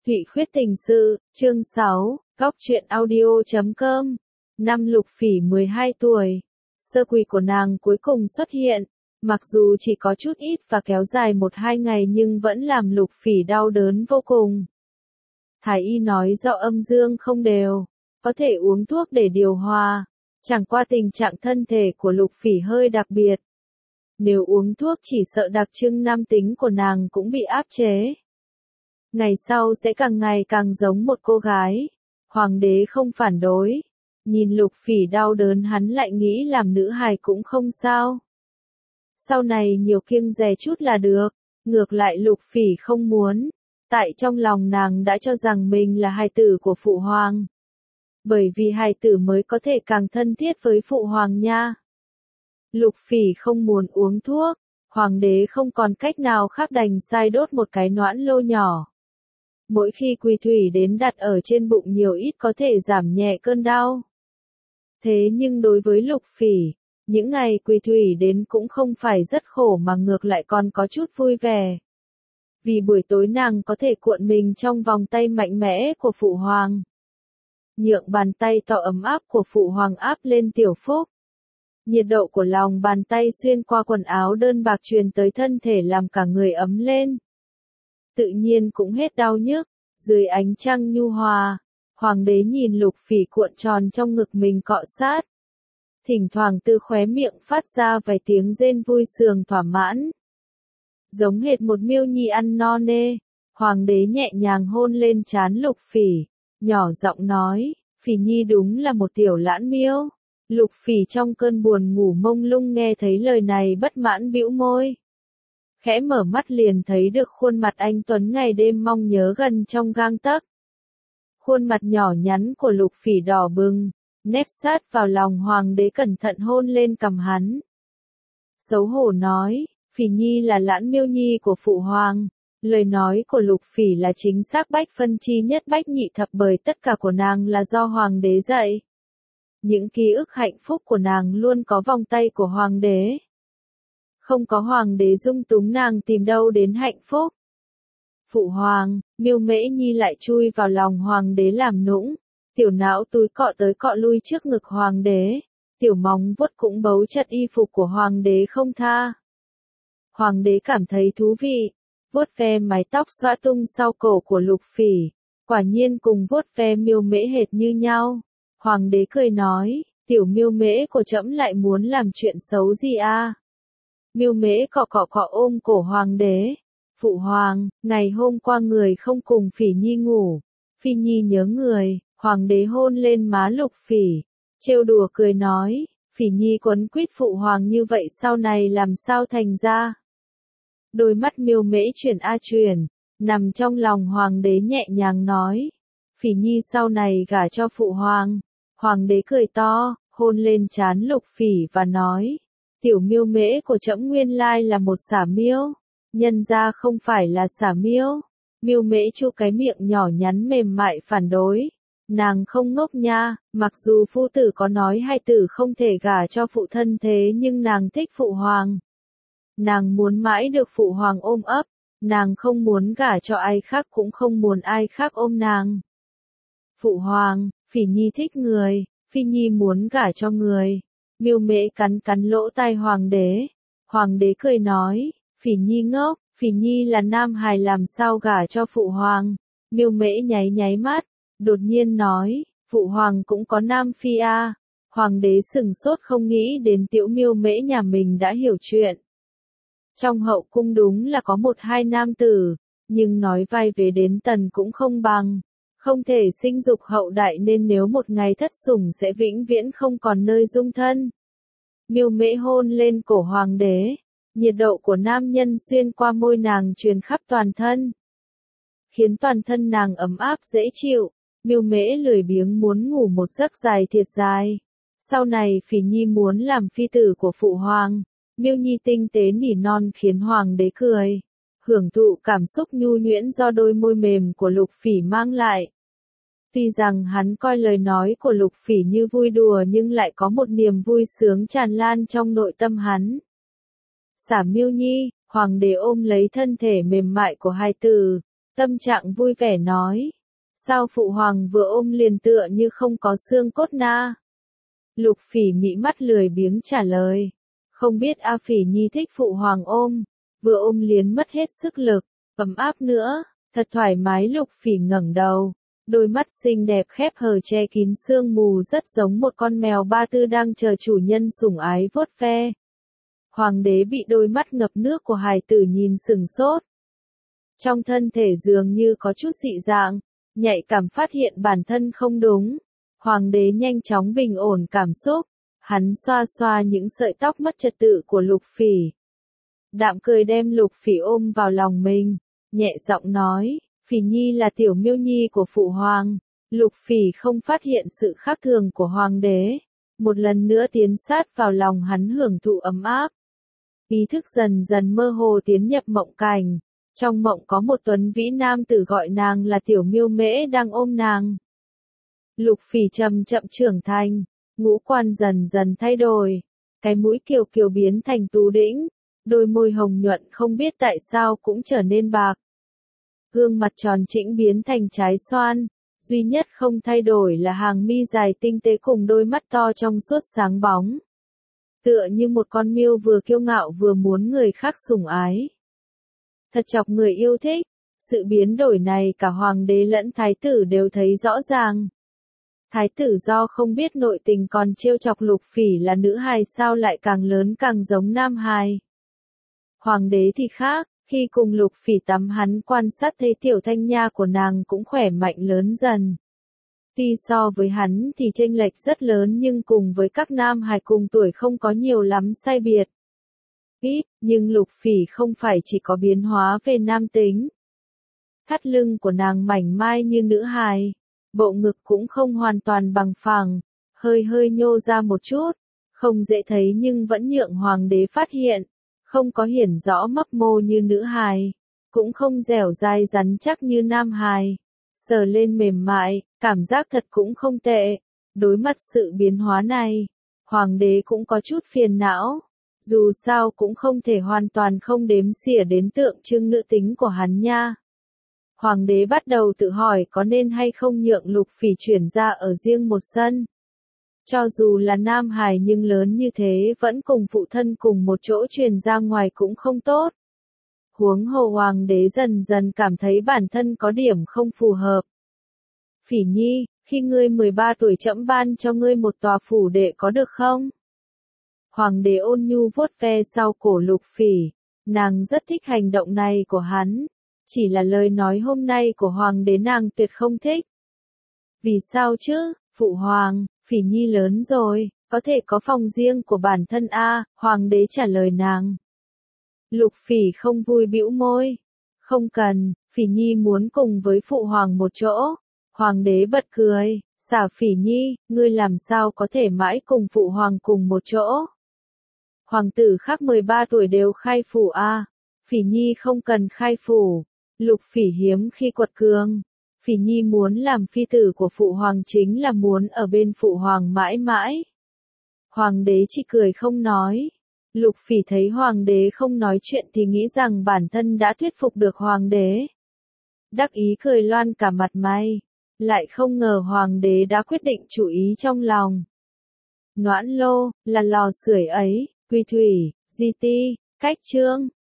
Thụy Khuyết tình sự, chương 6, góc truyện audio.com. Năm Lục Phỉ 12 tuổi. Sơ quỷ của nàng cuối cùng xuất hiện. Mặc dù chỉ có chút ít và kéo dài 1-2 ngày nhưng vẫn làm Lục Phỉ đau đớn vô cùng. Thái y nói do âm dương không đều, có thể uống thuốc để điều hòa. Chẳng qua tình trạng thân thể của Lục Phỉ hơi đặc biệt. Nếu uống thuốc chỉ sợ đặc trưng nam tính của nàng cũng bị áp chế. Ngày sau sẽ càng ngày càng giống một cô gái. Hoàng đế không phản đối. Nhìn Lục Phỉ đau đớn hắn lại nghĩ làm nữ hài cũng không sao. Sau này nhiều kiêng dè chút là được. Ngược lại Lục Phỉ không muốn. Tại trong lòng nàng đã cho rằng mình là hài tử của phụ hoàng. Bởi vì hài tử mới có thể càng thân thiết với phụ hoàng nha. Lục Phỉ không muốn uống thuốc. Hoàng đế không còn cách nào khác đành sai đốt một cái noãn lô nhỏ. Mỗi khi quỳ thủy đến đặt ở trên bụng nhiều ít có thể giảm nhẹ cơn đau. Thế nhưng đối với Lục Phỉ, những ngày quỳ thủy đến cũng không phải rất khổ mà ngược lại còn có chút vui vẻ. Vì buổi tối nàng có thể cuộn mình trong vòng tay mạnh mẽ của phụ hoàng. Nhượng bàn tay to ấm áp của phụ hoàng áp lên Tiểu Phúc. Nhiệt độ của lòng bàn tay xuyên qua quần áo đơn bạc truyền tới thân thể làm cả người ấm lên. Tự nhiên cũng hết đau nhức, dưới ánh trăng nhu hòa, hoàng đế nhìn Lục Phỉ cuộn tròn trong ngực mình cọ sát. Thỉnh thoảng từ khóe miệng phát ra vài tiếng rên vui sướng thỏa mãn. Giống hệt một miêu nhi ăn no nê, hoàng đế nhẹ nhàng hôn lên trán Lục Phỉ, nhỏ giọng nói, Phỉ nhi đúng là một tiểu lãn miêu. Lục Phỉ trong cơn buồn ngủ mông lung nghe thấy lời này bất mãn bĩu môi. Khẽ mở mắt liền thấy được khuôn mặt anh tuấn ngày đêm mong nhớ gần trong gang tấc. Khuôn mặt nhỏ nhắn của Lục Phỉ đỏ bừng, nép sát vào lòng hoàng đế cẩn thận hôn lên cằm hắn. Xấu hổ nói, Phỉ nhi là lãn miêu nhi của phụ hoàng. Lời nói của Lục Phỉ là chính xác bách phân chi nhất bách nhị thập bởi tất cả của nàng là do hoàng đế dạy. Những ký ức hạnh phúc của nàng luôn có vòng tay của hoàng đế. Không có hoàng đế dung túng nàng tìm đâu đến hạnh phúc. Phụ hoàng, Miêu Mễ Nhi lại chui vào lòng hoàng đế làm nũng. Tiểu não túi cọ tới cọ lui trước ngực hoàng đế. Tiểu móng vuốt cũng bấu chặt y phục của hoàng đế không tha. Hoàng đế cảm thấy thú vị. Vuốt ve mái tóc xõa tung sau cổ của Lục Phỉ. Quả nhiên cùng vuốt ve Miêu Mễ hệt như nhau. Hoàng đế cười nói, tiểu Miêu Mễ của trẫm lại muốn làm chuyện xấu gì a? Miêu Mễ cọ cọ cọ ôm cổ hoàng đế. Phụ hoàng, ngày hôm qua người không cùng Phỉ nhi ngủ. Phỉ nhi nhớ người. Hoàng đế hôn lên má Lục Phỉ. Trêu đùa cười nói, Phỉ nhi quấn quýt phụ hoàng như vậy sau này làm sao thành ra. Đôi mắt Miêu Mễ chuyển a chuyển. Nằm trong lòng hoàng đế nhẹ nhàng nói. Phỉ nhi sau này gả cho phụ hoàng. Hoàng đế cười to, hôn lên trán Lục Phỉ và nói. Tiểu Miêu Mễ của trẫm nguyên lai là một xả miêu. Nhân ra không phải là xả miêu. Miêu Mễ chu cái miệng nhỏ nhắn mềm mại phản đối. Nàng không ngốc nha, mặc dù phu tử có nói hai tử không thể gả cho phụ thân thế nhưng nàng thích phụ hoàng. Nàng muốn mãi được phụ hoàng ôm ấp. Nàng không muốn gả cho ai khác cũng không muốn ai khác ôm nàng. Phụ hoàng, Phỉ nhi thích người, Phỉ nhi muốn gả cho người. Miêu Mễ cắn cắn lỗ tai hoàng đế. Hoàng đế cười nói, Phỉ nhi ngốc, Phỉ nhi là nam hài làm sao gả cho phụ hoàng. Miêu Mễ nháy nháy mắt, đột nhiên nói, phụ hoàng cũng có nam phi a. Hoàng đế sừng sốt không nghĩ đến tiểu Miêu Mễ nhà mình đã hiểu chuyện. Trong hậu cung đúng là có 1-2 nam tử, nhưng nói vai vế đến tần cũng không bằng. Không thể sinh dục hậu đại nên nếu một ngày thất sủng sẽ vĩnh viễn không còn nơi dung thân. Miêu Mễ hôn lên cổ hoàng đế. Nhiệt độ của nam nhân xuyên qua môi nàng truyền khắp toàn thân. Khiến toàn thân nàng ấm áp dễ chịu. Miêu Mễ lười biếng muốn ngủ một giấc dài thiệt dài. Sau này Phỉ nhi muốn làm phi tử của phụ hoàng. Miêu nhi tinh tế nỉ non khiến hoàng đế cười. Hưởng thụ cảm xúc nhu nhuyễn do đôi môi mềm của Lục Phỉ mang lại. Tuy rằng hắn coi lời nói của Lục Phỉ như vui đùa nhưng lại có một niềm vui sướng tràn lan trong nội tâm hắn. Xả Miêu nhi, hoàng đế ôm lấy thân thể mềm mại của hai tử, tâm trạng vui vẻ nói. Sao phụ hoàng vừa ôm liền tựa như không có xương cốt na? Lục Phỉ mị mắt lười biếng trả lời. Không biết A Phỉ Nhi thích phụ hoàng ôm, vừa ôm liền mất hết sức lực, ấm áp nữa, thật thoải mái. Lục Phỉ ngẩng đầu, đôi mắt xinh đẹp khép hờ che kín sương mù rất giống một con mèo ba tư đang chờ chủ nhân sủng ái vuốt ve. Hoàng đế bị đôi mắt ngập nước của hài tử nhìn sừng sốt. Trong thân thể dường như có chút dị dạng, nhạy cảm phát hiện bản thân không đúng. Hoàng đế nhanh chóng bình ổn cảm xúc, hắn xoa xoa những sợi tóc mất trật tự của Lục Phỉ. Đạm cười đem Lục Phỉ ôm vào lòng mình, nhẹ giọng nói, Phỉ Nhi là tiểu miêu nhi của phụ hoàng. Lục Phỉ không phát hiện sự khác thường của hoàng đế, một lần nữa tiến sát vào lòng hắn hưởng thụ ấm áp. Ý thức dần dần mơ hồ tiến nhập mộng cảnh, trong mộng có một tuấn vĩ nam tử gọi nàng là tiểu miêu mễ đang ôm nàng. Lục Phỉ chậm chậm trưởng thành, ngũ quan dần dần thay đổi, cái mũi kiều kiều biến thành tú đĩnh, đôi môi hồng nhuận không biết tại sao cũng trở nên bạc. Gương mặt tròn trĩnh biến thành trái xoan, duy nhất không thay đổi là hàng mi dài tinh tế cùng đôi mắt to trong suốt sáng bóng. Tựa như một con miêu vừa kiêu ngạo vừa muốn người khác sủng ái. Thật chọc người yêu thích, sự biến đổi này cả hoàng đế lẫn thái tử đều thấy rõ ràng. Thái tử do không biết nội tình còn trêu chọc Lục Phỉ là nữ hài sao lại càng lớn càng giống nam hài. Hoàng đế thì khác, khi cùng Lục Phỉ tắm hắn quan sát thấy tiểu thanh nha của nàng cũng khỏe mạnh lớn dần. Tuy so với hắn thì chênh lệch rất lớn nhưng cùng với các nam hài cùng tuổi không có nhiều lắm sai biệt. Ít, nhưng Lục Phỉ không phải chỉ có biến hóa về nam tính. Thắt lưng của nàng mảnh mai như nữ hài, bộ ngực cũng không hoàn toàn bằng phẳng, hơi hơi nhô ra một chút, không dễ thấy nhưng vẫn nhượng hoàng đế phát hiện, không có hiển rõ mấp mô như nữ hài, cũng không dẻo dai rắn chắc như nam hài. Sờ lên mềm mại, cảm giác thật cũng không tệ. Đối mặt sự biến hóa này, hoàng đế cũng có chút phiền não. Dù sao cũng không thể hoàn toàn không đếm xỉa đến tượng trưng nữ tính của hắn nha. Hoàng đế bắt đầu tự hỏi có nên hay không nhượng Lục Phỉ chuyển ra ở riêng một sân. Cho dù là nam hài nhưng lớn như thế vẫn cùng phụ thân cùng một chỗ truyền ra ngoài cũng không tốt. Huống hồ hoàng đế dần dần cảm thấy bản thân có điểm không phù hợp. Phỉ Nhi, khi ngươi 13 tuổi trẫm ban cho ngươi một tòa phủ đệ có được không? Hoàng đế ôn nhu vuốt ve sau cổ Lục Phỉ, nàng rất thích hành động này của hắn, chỉ là lời nói hôm nay của hoàng đế nàng tuyệt không thích. Vì sao chứ, phụ hoàng, Phỉ Nhi lớn rồi, có thể có phòng riêng của bản thân a, hoàng đế trả lời nàng. Lục Phỉ không vui bĩu môi. Không cần, Phỉ Nhi muốn cùng với phụ hoàng một chỗ. Hoàng đế bật cười, xả Phỉ Nhi, ngươi làm sao có thể mãi cùng phụ hoàng cùng một chỗ. Hoàng tử khác 13 tuổi đều khai phủ a, Phỉ Nhi không cần khai phủ. Lục Phỉ hiếm khi quật cường. Phỉ Nhi muốn làm phi tử của phụ hoàng chính là muốn ở bên phụ hoàng mãi mãi. Hoàng đế chỉ cười không nói. Lục Phỉ thấy hoàng đế không nói chuyện thì nghĩ rằng bản thân đã thuyết phục được hoàng đế. Đắc ý cười loan cả mặt mày. Lại không ngờ hoàng đế đã quyết định chủ ý trong lòng. Noãn lô, là lò sưởi ấy, quy thủy, di ti, cách trương,